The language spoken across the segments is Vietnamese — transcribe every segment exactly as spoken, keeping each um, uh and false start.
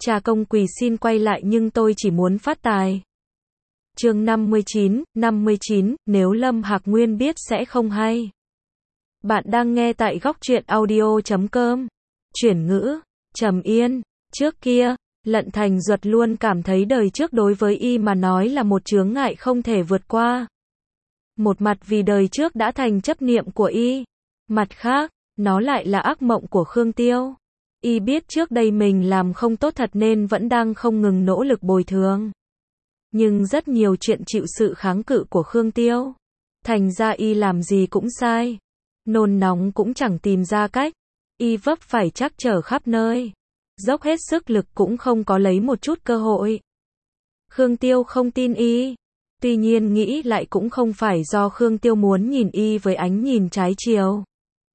Cha công quỳ xin quay lại nhưng tôi chỉ muốn phát tài. Chương năm mươi chín, năm mươi chín, nếu Lâm Hạc Nguyên biết sẽ không hay. Bạn đang nghe tại góc truyện audio chấm com. Chuyển ngữ, Trầm Yên. Trước kia, Lận Thành Duật luôn cảm thấy đời trước đối với y mà nói là một chướng ngại không thể vượt qua. Một mặt vì đời trước đã thành chấp niệm của y, mặt khác, nó lại là ác mộng của Khương Tiêu. Y biết trước đây mình làm không tốt thật nên vẫn đang không ngừng nỗ lực bồi thường. Nhưng rất nhiều chuyện chịu sự kháng cự của Khương Tiêu. Thành ra y làm gì cũng sai. Nôn nóng cũng chẳng tìm ra cách. Y vấp phải trắc trở khắp nơi. Dốc hết sức lực cũng không có lấy một chút cơ hội. Khương Tiêu không tin y. Tuy nhiên nghĩ lại cũng không phải do Khương Tiêu muốn nhìn y với ánh nhìn trái chiều.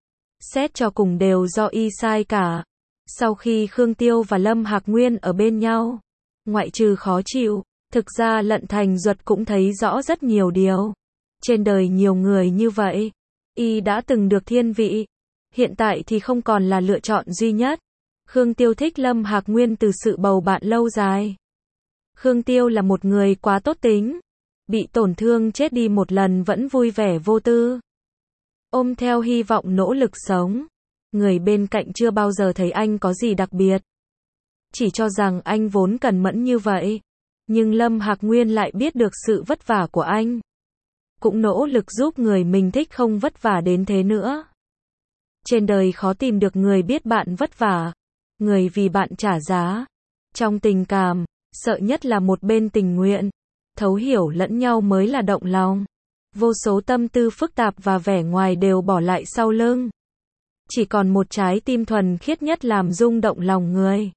Xét cho cùng đều do y sai cả. Sau khi Khương Tiêu và Lâm Hạc Nguyên ở bên nhau, ngoại trừ khó chịu, thực ra Lận Thành Duật cũng thấy rõ rất nhiều điều. Trên đời nhiều người như vậy, y đã từng được thiên vị, hiện tại thì không còn là lựa chọn duy nhất. Khương Tiêu thích Lâm Hạc Nguyên từ sự bầu bạn lâu dài. Khương Tiêu là một người quá tốt tính, bị tổn thương chết đi một lần vẫn vui vẻ vô tư, ôm theo hy vọng nỗ lực sống. Người bên cạnh chưa bao giờ thấy anh có gì đặc biệt, chỉ cho rằng anh vốn cẩn mẫn như vậy. Nhưng Lâm Hạc Nguyên lại biết được sự vất vả của anh, cũng nỗ lực giúp người mình thích không vất vả đến thế nữa. Trên đời khó tìm được người biết bạn vất vả, người vì bạn trả giá. Trong tình cảm, sợ nhất là một bên tình nguyện, thấu hiểu lẫn nhau mới là động lòng. Vô số tâm tư phức tạp và vẻ ngoài đều bỏ lại sau lưng. Chỉ còn một trái tim thuần khiết nhất làm rung động lòng người.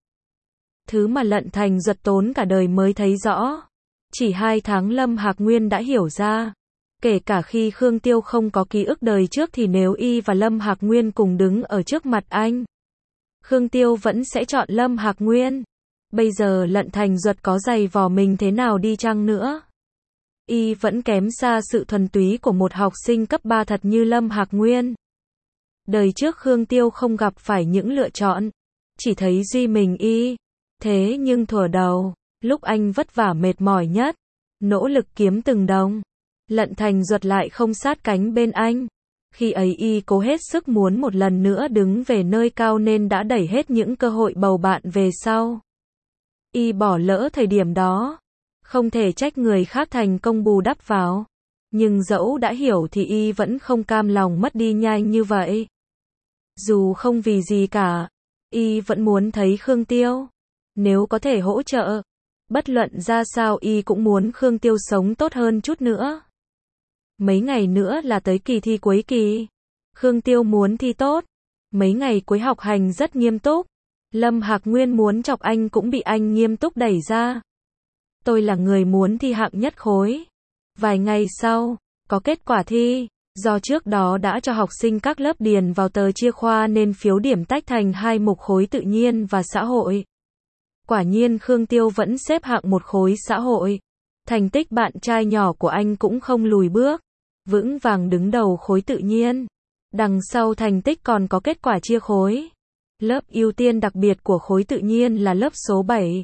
Thứ mà Lận Thành Duật tốn cả đời mới thấy rõ. Chỉ hai tháng Lâm Hạc Nguyên đã hiểu ra. Kể cả khi Khương Tiêu không có ký ức đời trước thì nếu y và Lâm Hạc Nguyên cùng đứng ở trước mặt anh, Khương Tiêu vẫn sẽ chọn Lâm Hạc Nguyên. Bây giờ Lận Thành Duật có giày vò mình thế nào đi chăng nữa, y vẫn kém xa sự thuần túy của một học sinh cấp ba thật như Lâm Hạc Nguyên. Đời trước Khương Tiêu không gặp phải những lựa chọn, chỉ thấy duy mình y. Thế nhưng thuở đầu, lúc anh vất vả mệt mỏi nhất, nỗ lực kiếm từng đồng, Lận Thành Duật lại không sát cánh bên anh. Khi ấy y cố hết sức muốn một lần nữa đứng về nơi cao nên đã đẩy hết những cơ hội bầu bạn về sau. Y bỏ lỡ thời điểm đó, không thể trách người khác thành công bù đắp vào. Nhưng dẫu đã hiểu thì y vẫn không cam lòng mất đi nhanh như vậy. Dù không vì gì cả, y vẫn muốn thấy Khương Tiêu. Nếu có thể hỗ trợ, bất luận ra sao y cũng muốn Khương Tiêu sống tốt hơn chút nữa. Mấy ngày nữa là tới kỳ thi cuối kỳ. Khương Tiêu muốn thi tốt. Mấy ngày cuối học hành rất nghiêm túc. Lâm Hạc Nguyên muốn chọc anh cũng bị anh nghiêm túc đẩy ra. Tôi là người muốn thi hạng nhất khối. Vài ngày sau, có kết quả thi. Do trước đó đã cho học sinh các lớp điền vào tờ chia khoa nên phiếu điểm tách thành hai mục khối tự nhiên và xã hội. Quả nhiên Khương Tiêu vẫn xếp hạng một khối xã hội. Thành tích bạn trai nhỏ của anh cũng không lùi bước, vững vàng đứng đầu khối tự nhiên. Đằng sau thành tích còn có kết quả chia khối. Lớp ưu tiên đặc biệt của khối tự nhiên là lớp số bảy.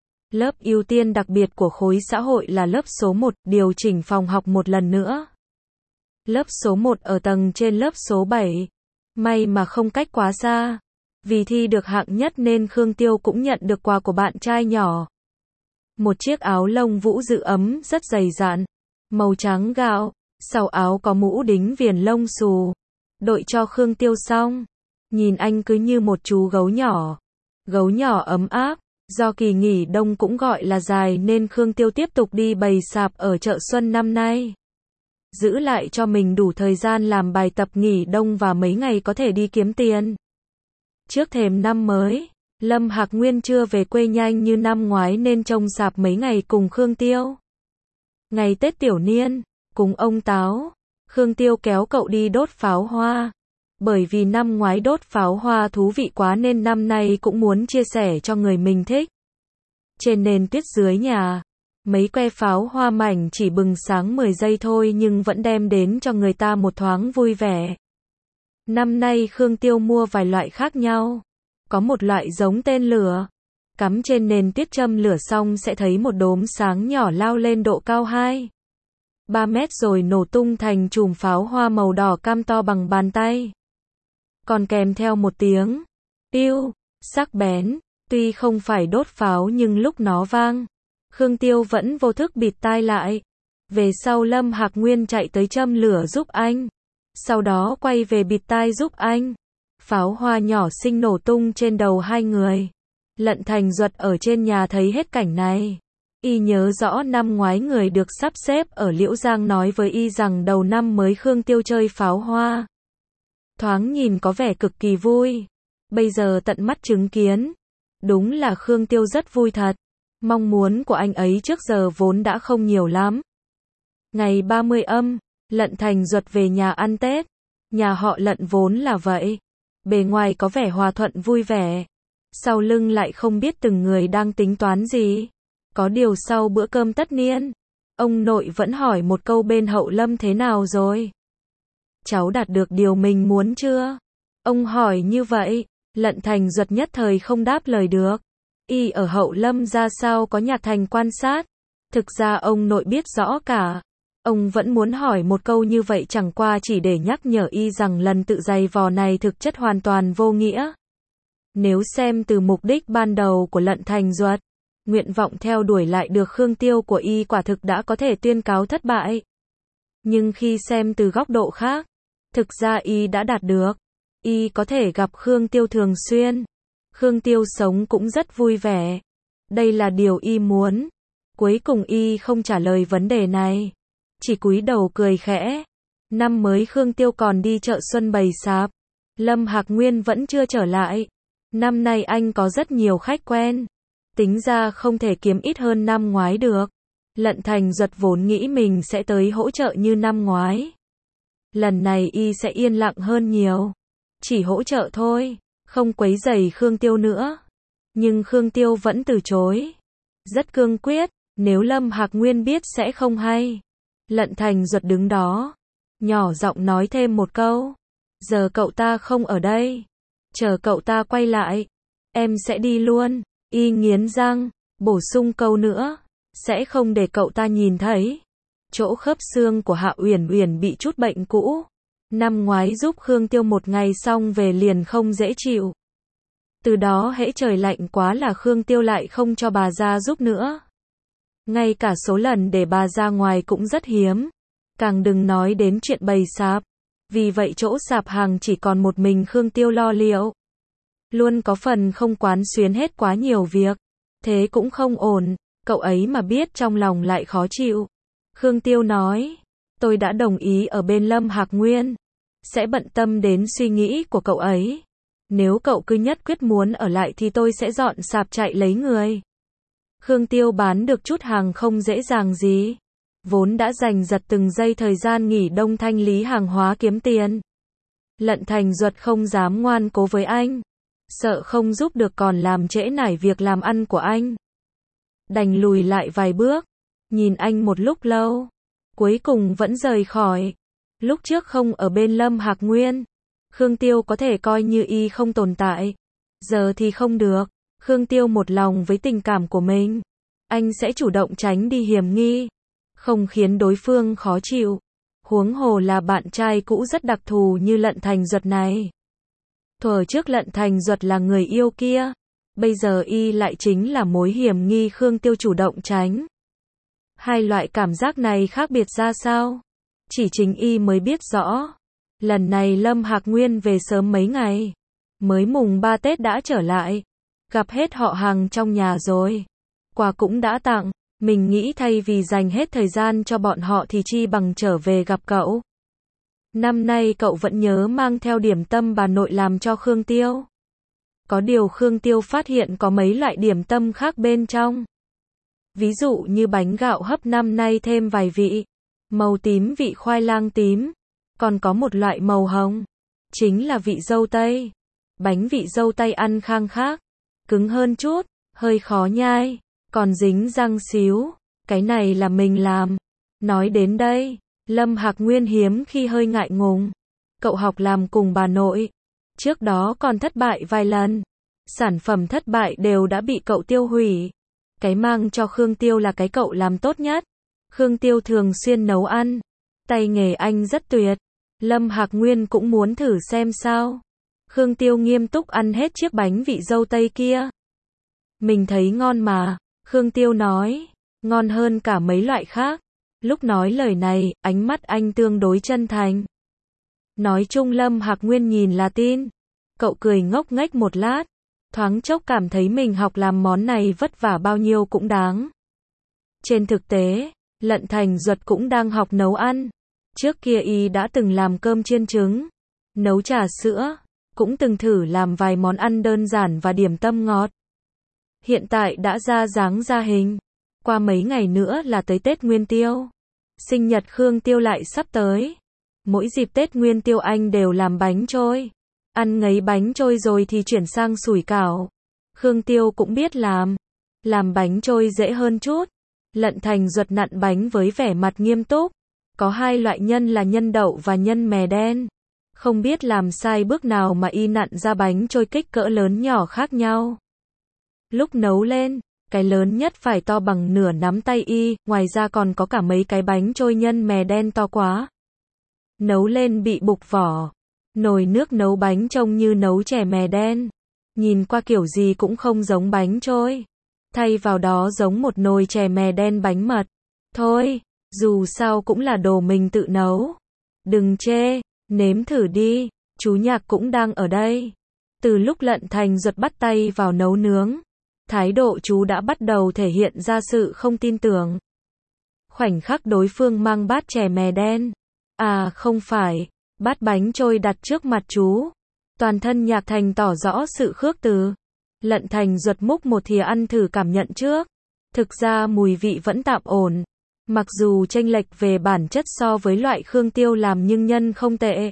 Lớp ưu tiên đặc biệt của khối xã hội là lớp số một, điều chỉnh phòng học một lần nữa. Lớp số một ở tầng trên lớp số bảy. May mà không cách quá xa. Vì thi được hạng nhất nên Khương Tiêu cũng nhận được quà của bạn trai nhỏ. Một chiếc áo lông vũ giữ ấm rất dày dặn, màu trắng gạo, sau áo có mũ đính viền lông xù. Đội cho Khương Tiêu xong, nhìn anh cứ như một chú gấu nhỏ. Gấu nhỏ ấm áp, do kỳ nghỉ đông cũng gọi là dài nên Khương Tiêu tiếp tục đi bày sạp ở chợ xuân năm nay. Giữ lại cho mình đủ thời gian làm bài tập nghỉ đông và mấy ngày có thể đi kiếm tiền. Trước thềm năm mới, Lâm Hạc Nguyên chưa về quê nhanh như năm ngoái nên trông sạp mấy ngày cùng Khương Tiêu. Ngày Tết Tiểu Niên, cùng ông Táo, Khương Tiêu kéo cậu đi đốt pháo hoa. Bởi vì năm ngoái đốt pháo hoa thú vị quá nên năm nay cũng muốn chia sẻ cho người mình thích. Trên nền tuyết dưới nhà, mấy que pháo hoa mảnh chỉ bừng sáng mười giây thôi nhưng vẫn đem đến cho người ta một thoáng vui vẻ. Năm nay Khương Tiêu mua vài loại khác nhau. Có một loại giống tên lửa, cắm trên nền tuyết châm lửa xong sẽ thấy một đốm sáng nhỏ lao lên độ cao hai ba mét rồi nổ tung thành chùm pháo hoa màu đỏ cam to bằng bàn tay. Còn kèm theo một tiếng piu sắc bén, tuy không phải đốt pháo nhưng lúc nó vang, Khương Tiêu vẫn vô thức bịt tai lại. Về sau Lâm Hạc Nguyên chạy tới châm lửa giúp anh, sau đó quay về bịt tai giúp anh. Pháo hoa nhỏ xinh nổ tung trên đầu hai người. Lận Thành Duật ở trên nhà thấy hết cảnh này. Y nhớ rõ năm ngoái người được sắp xếp ở Liễu Giang nói với y rằng đầu năm mới Khương Tiêu chơi pháo hoa. Thoáng nhìn có vẻ cực kỳ vui. Bây giờ tận mắt chứng kiến. Đúng là Khương Tiêu rất vui thật. Mong muốn của anh ấy trước giờ vốn đã không nhiều lắm. Ngày ba mươi âm, Lận Thành Duật về nhà ăn Tết. Nhà họ Lận vốn là vậy. Bề ngoài có vẻ hòa thuận vui vẻ. Sau lưng lại không biết từng người đang tính toán gì. Có điều sau bữa cơm tất niên, ông nội vẫn hỏi một câu bên Hậu Lâm thế nào rồi? Cháu đạt được điều mình muốn chưa? Ông hỏi như vậy, Lận Thành Duật nhất thời không đáp lời được. Y ở Hậu Lâm ra sao có Nhạc Thành quan sát. Thực ra ông nội biết rõ cả. Ông vẫn muốn hỏi một câu như vậy chẳng qua chỉ để nhắc nhở y rằng lần tự giày vò này thực chất hoàn toàn vô nghĩa. Nếu xem từ mục đích ban đầu của Lận Thành Duật, nguyện vọng theo đuổi lại được Khương Tiêu của y quả thực đã có thể tuyên cáo thất bại. Nhưng khi xem từ góc độ khác, thực ra y đã đạt được. Y có thể gặp Khương Tiêu thường xuyên. Khương Tiêu sống cũng rất vui vẻ. Đây là điều y muốn. Cuối cùng y không trả lời vấn đề này. Chỉ cúi đầu cười khẽ. Năm mới Khương Tiêu còn đi chợ xuân bày sạp. Lâm Hạc Nguyên vẫn chưa trở lại. Năm nay anh có rất nhiều khách quen. Tính ra không thể kiếm ít hơn năm ngoái được. Lận Thành Duật vốn nghĩ mình sẽ tới hỗ trợ như năm ngoái. Lần này y sẽ yên lặng hơn nhiều. Chỉ hỗ trợ thôi, không quấy rầy Khương Tiêu nữa. Nhưng Khương Tiêu vẫn từ chối. Rất cương quyết, nếu Lâm Hạc Nguyên biết sẽ không hay. Lận Thành Duật đứng đó, nhỏ giọng nói thêm một câu. Giờ cậu ta không ở đây. Chờ cậu ta quay lại, em sẽ đi luôn. Y nghiến răng, bổ sung câu nữa. Sẽ không để cậu ta nhìn thấy. Chỗ khớp xương của Hạ Uyển Uyển bị chút bệnh cũ. Năm ngoái giúp Khương Tiêu một ngày xong về liền không dễ chịu. Từ đó hễ trời lạnh quá là Khương Tiêu lại không cho bà ra giúp nữa. Ngay cả số lần để bà ra ngoài cũng rất hiếm. Càng đừng nói đến chuyện bày sạp. Vì vậy chỗ sạp hàng chỉ còn một mình Khương Tiêu lo liệu. Luôn có phần không quán xuyến hết quá nhiều việc. Thế cũng không ổn, cậu ấy mà biết trong lòng lại khó chịu. Khương Tiêu nói, tôi đã đồng ý ở bên Lâm Hạc Nguyên. Sẽ bận tâm đến suy nghĩ của cậu ấy. Nếu cậu cứ nhất quyết muốn ở lại thì tôi sẽ dọn sạp chạy lấy người. Khương Tiêu bán được chút hàng không dễ dàng gì. Vốn đã dành giật từng giây thời gian nghỉ đông thanh lý hàng hóa kiếm tiền. Lận Thành Duật không dám ngoan cố với anh. Sợ không giúp được còn làm trễ nải việc làm ăn của anh. Đành lùi lại vài bước. Nhìn anh một lúc lâu. Cuối cùng vẫn rời khỏi. Lúc trước không ở bên Lâm Hạc Nguyên. Khương Tiêu có thể coi như y không tồn tại. Giờ thì không được. Khương Tiêu một lòng với tình cảm của mình. Anh sẽ chủ động tránh đi hiểm nghi. Không khiến đối phương khó chịu. Huống hồ là bạn trai cũ rất đặc thù như Lận Thành Duật này. Thuở trước Lận Thành Duật là người yêu kia. Bây giờ y lại chính là mối hiểm nghi Khương Tiêu chủ động tránh. Hai loại cảm giác này khác biệt ra sao? Chỉ chính y mới biết rõ. Lần này Lâm Hạc Nguyên về sớm mấy ngày. Mới mùng ba Tết đã trở lại. Gặp hết họ hàng trong nhà rồi. Quà cũng đã tặng. Mình nghĩ thay vì dành hết thời gian cho bọn họ thì chi bằng trở về gặp cậu. Năm nay cậu vẫn nhớ mang theo điểm tâm bà nội làm cho Khương Tiêu. Có điều Khương Tiêu phát hiện có mấy loại điểm tâm khác bên trong. Ví dụ như bánh gạo hấp năm nay thêm vài vị. Màu tím vị khoai lang tím. Còn có một loại màu hồng. Chính là vị dâu tây. Bánh vị dâu tây ăn khang khác. Cứng hơn chút. Hơi khó nhai. Còn dính răng xíu. Cái này là mình làm. Nói đến đây. Lâm Hạc Nguyên hiếm khi hơi ngại ngùng. Cậu học làm cùng bà nội. Trước đó còn thất bại vài lần. Sản phẩm thất bại đều đã bị cậu tiêu hủy. Cái mang cho Khương Tiêu là cái cậu làm tốt nhất. Khương Tiêu thường xuyên nấu ăn. Tay nghề anh rất tuyệt. Lâm Hạc Nguyên cũng muốn thử xem sao. Khương Tiêu nghiêm túc ăn hết chiếc bánh vị dâu tây kia. Mình thấy ngon mà. Khương Tiêu nói. Ngon hơn cả mấy loại khác. Lúc nói lời này, ánh mắt anh tương đối chân thành. Nói chung Lâm Hạc Nguyên nhìn là tin. Cậu cười ngốc nghếch một lát. Thoáng chốc cảm thấy mình học làm món này vất vả bao nhiêu cũng đáng. Trên thực tế, Lận Thành Duật cũng đang học nấu ăn. Trước kia y đã từng làm cơm chiên trứng, nấu trà sữa, cũng từng thử làm vài món ăn đơn giản và điểm tâm ngọt. Hiện tại đã ra dáng ra hình. Qua mấy ngày nữa là tới Tết Nguyên Tiêu. Sinh nhật Khương Tiêu lại sắp tới. Mỗi dịp Tết Nguyên Tiêu anh đều làm bánh trôi. Ăn ngấy bánh trôi rồi thì chuyển sang sủi cảo. Khương Tiêu cũng biết làm. Làm bánh trôi dễ hơn chút. Lận Thành Duật nặn bánh với vẻ mặt nghiêm túc. Có hai loại nhân là nhân đậu và nhân mè đen. Không biết làm sai bước nào mà y nặn ra bánh trôi kích cỡ lớn nhỏ khác nhau. Lúc nấu lên, cái lớn nhất phải to bằng nửa nắm tay y, ngoài ra còn có cả mấy cái bánh trôi nhân mè đen to quá. Nấu lên bị bục vỏ. Nồi nước nấu bánh trông như nấu chè mè đen. Nhìn qua kiểu gì cũng không giống bánh trôi. Thay vào đó giống một nồi chè mè đen bánh mật. Thôi, dù sao cũng là đồ mình tự nấu. Đừng chê, nếm thử đi, chú Nhạc cũng đang ở đây. Từ lúc Lận Thành Duật bắt tay vào nấu nướng, thái độ chú đã bắt đầu thể hiện ra sự không tin tưởng. Khoảnh khắc đối phương mang bát chè mè đen. À không phải, bát bánh trôi đặt trước mặt chú. Toàn thân Nhạc Thành tỏ rõ sự khước từ. Lận Thành Duật múc một thìa ăn thử cảm nhận trước. Thực ra mùi vị vẫn tạm ổn. Mặc dù chênh lệch về bản chất so với loại Khương Tiêu làm nhưng nhân không tệ.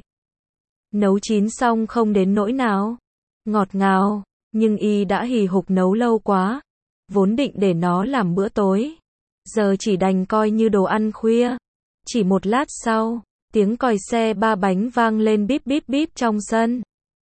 Nấu chín xong không đến nỗi nào. Ngọt ngào, nhưng y đã hì hục nấu lâu quá. Vốn định để nó làm bữa tối. Giờ chỉ đành coi như đồ ăn khuya. Chỉ một lát sau, tiếng còi xe ba bánh vang lên bíp bíp bíp trong sân.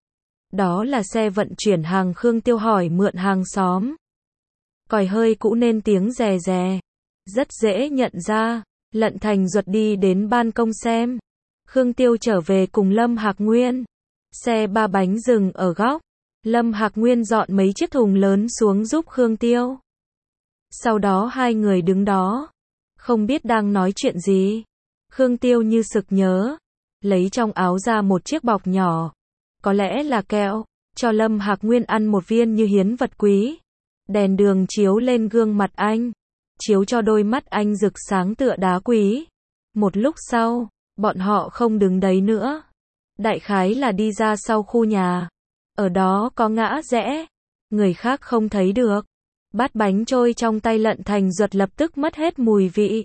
Đó là xe vận chuyển hàng Khương Tiêu hỏi mượn hàng xóm. Còi hơi cũ nên tiếng rè rè. Rất dễ nhận ra. Lận Thành Duật đi đến ban công xem. Khương Tiêu trở về cùng Lâm Hạc Nguyên. Xe ba bánh dừng ở góc. Lâm Hạc Nguyên dọn mấy chiếc thùng lớn xuống giúp Khương Tiêu. Sau đó hai người đứng đó. Không biết đang nói chuyện gì. Khương Tiêu như sực nhớ. Lấy trong áo ra một chiếc bọc nhỏ. Có lẽ là kẹo. Cho Lâm Hạc Nguyên ăn một viên như hiến vật quý. Đèn đường chiếu lên gương mặt anh. Chiếu cho đôi mắt anh rực sáng tựa đá quý. Một lúc sau, bọn họ không đứng đấy nữa. Đại khái là đi ra sau khu nhà. Ở đó có ngã rẽ. Người khác không thấy được. Bát bánh trôi trong tay Lận Thành Duật lập tức mất hết mùi vị.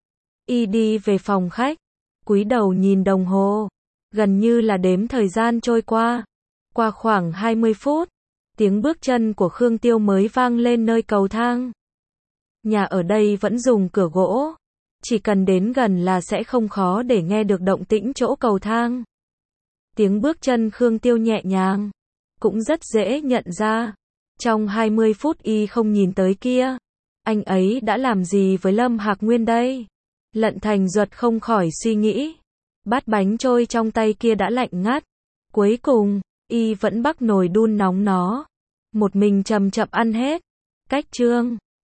Y đi về phòng khách. Cúi đầu nhìn đồng hồ. Gần như là đếm thời gian trôi qua. Qua khoảng hai mươi phút. Tiếng bước chân của Khương Tiêu mới vang lên nơi cầu thang. Nhà ở đây vẫn dùng cửa gỗ. Chỉ cần đến gần là sẽ không khó để nghe được động tĩnh chỗ cầu thang. Tiếng bước chân Khương Tiêu nhẹ nhàng. Cũng rất dễ nhận ra. Trong hai mươi phút y không nhìn tới kia. Anh ấy đã làm gì với Lâm Hạc Nguyên đây? Lận Thành Duật không khỏi suy nghĩ. Bát bánh trôi trong tay kia đã lạnh ngắt. Cuối cùng, y vẫn bắc nồi đun nóng nó. Một mình chậm chậm ăn hết. Cách chương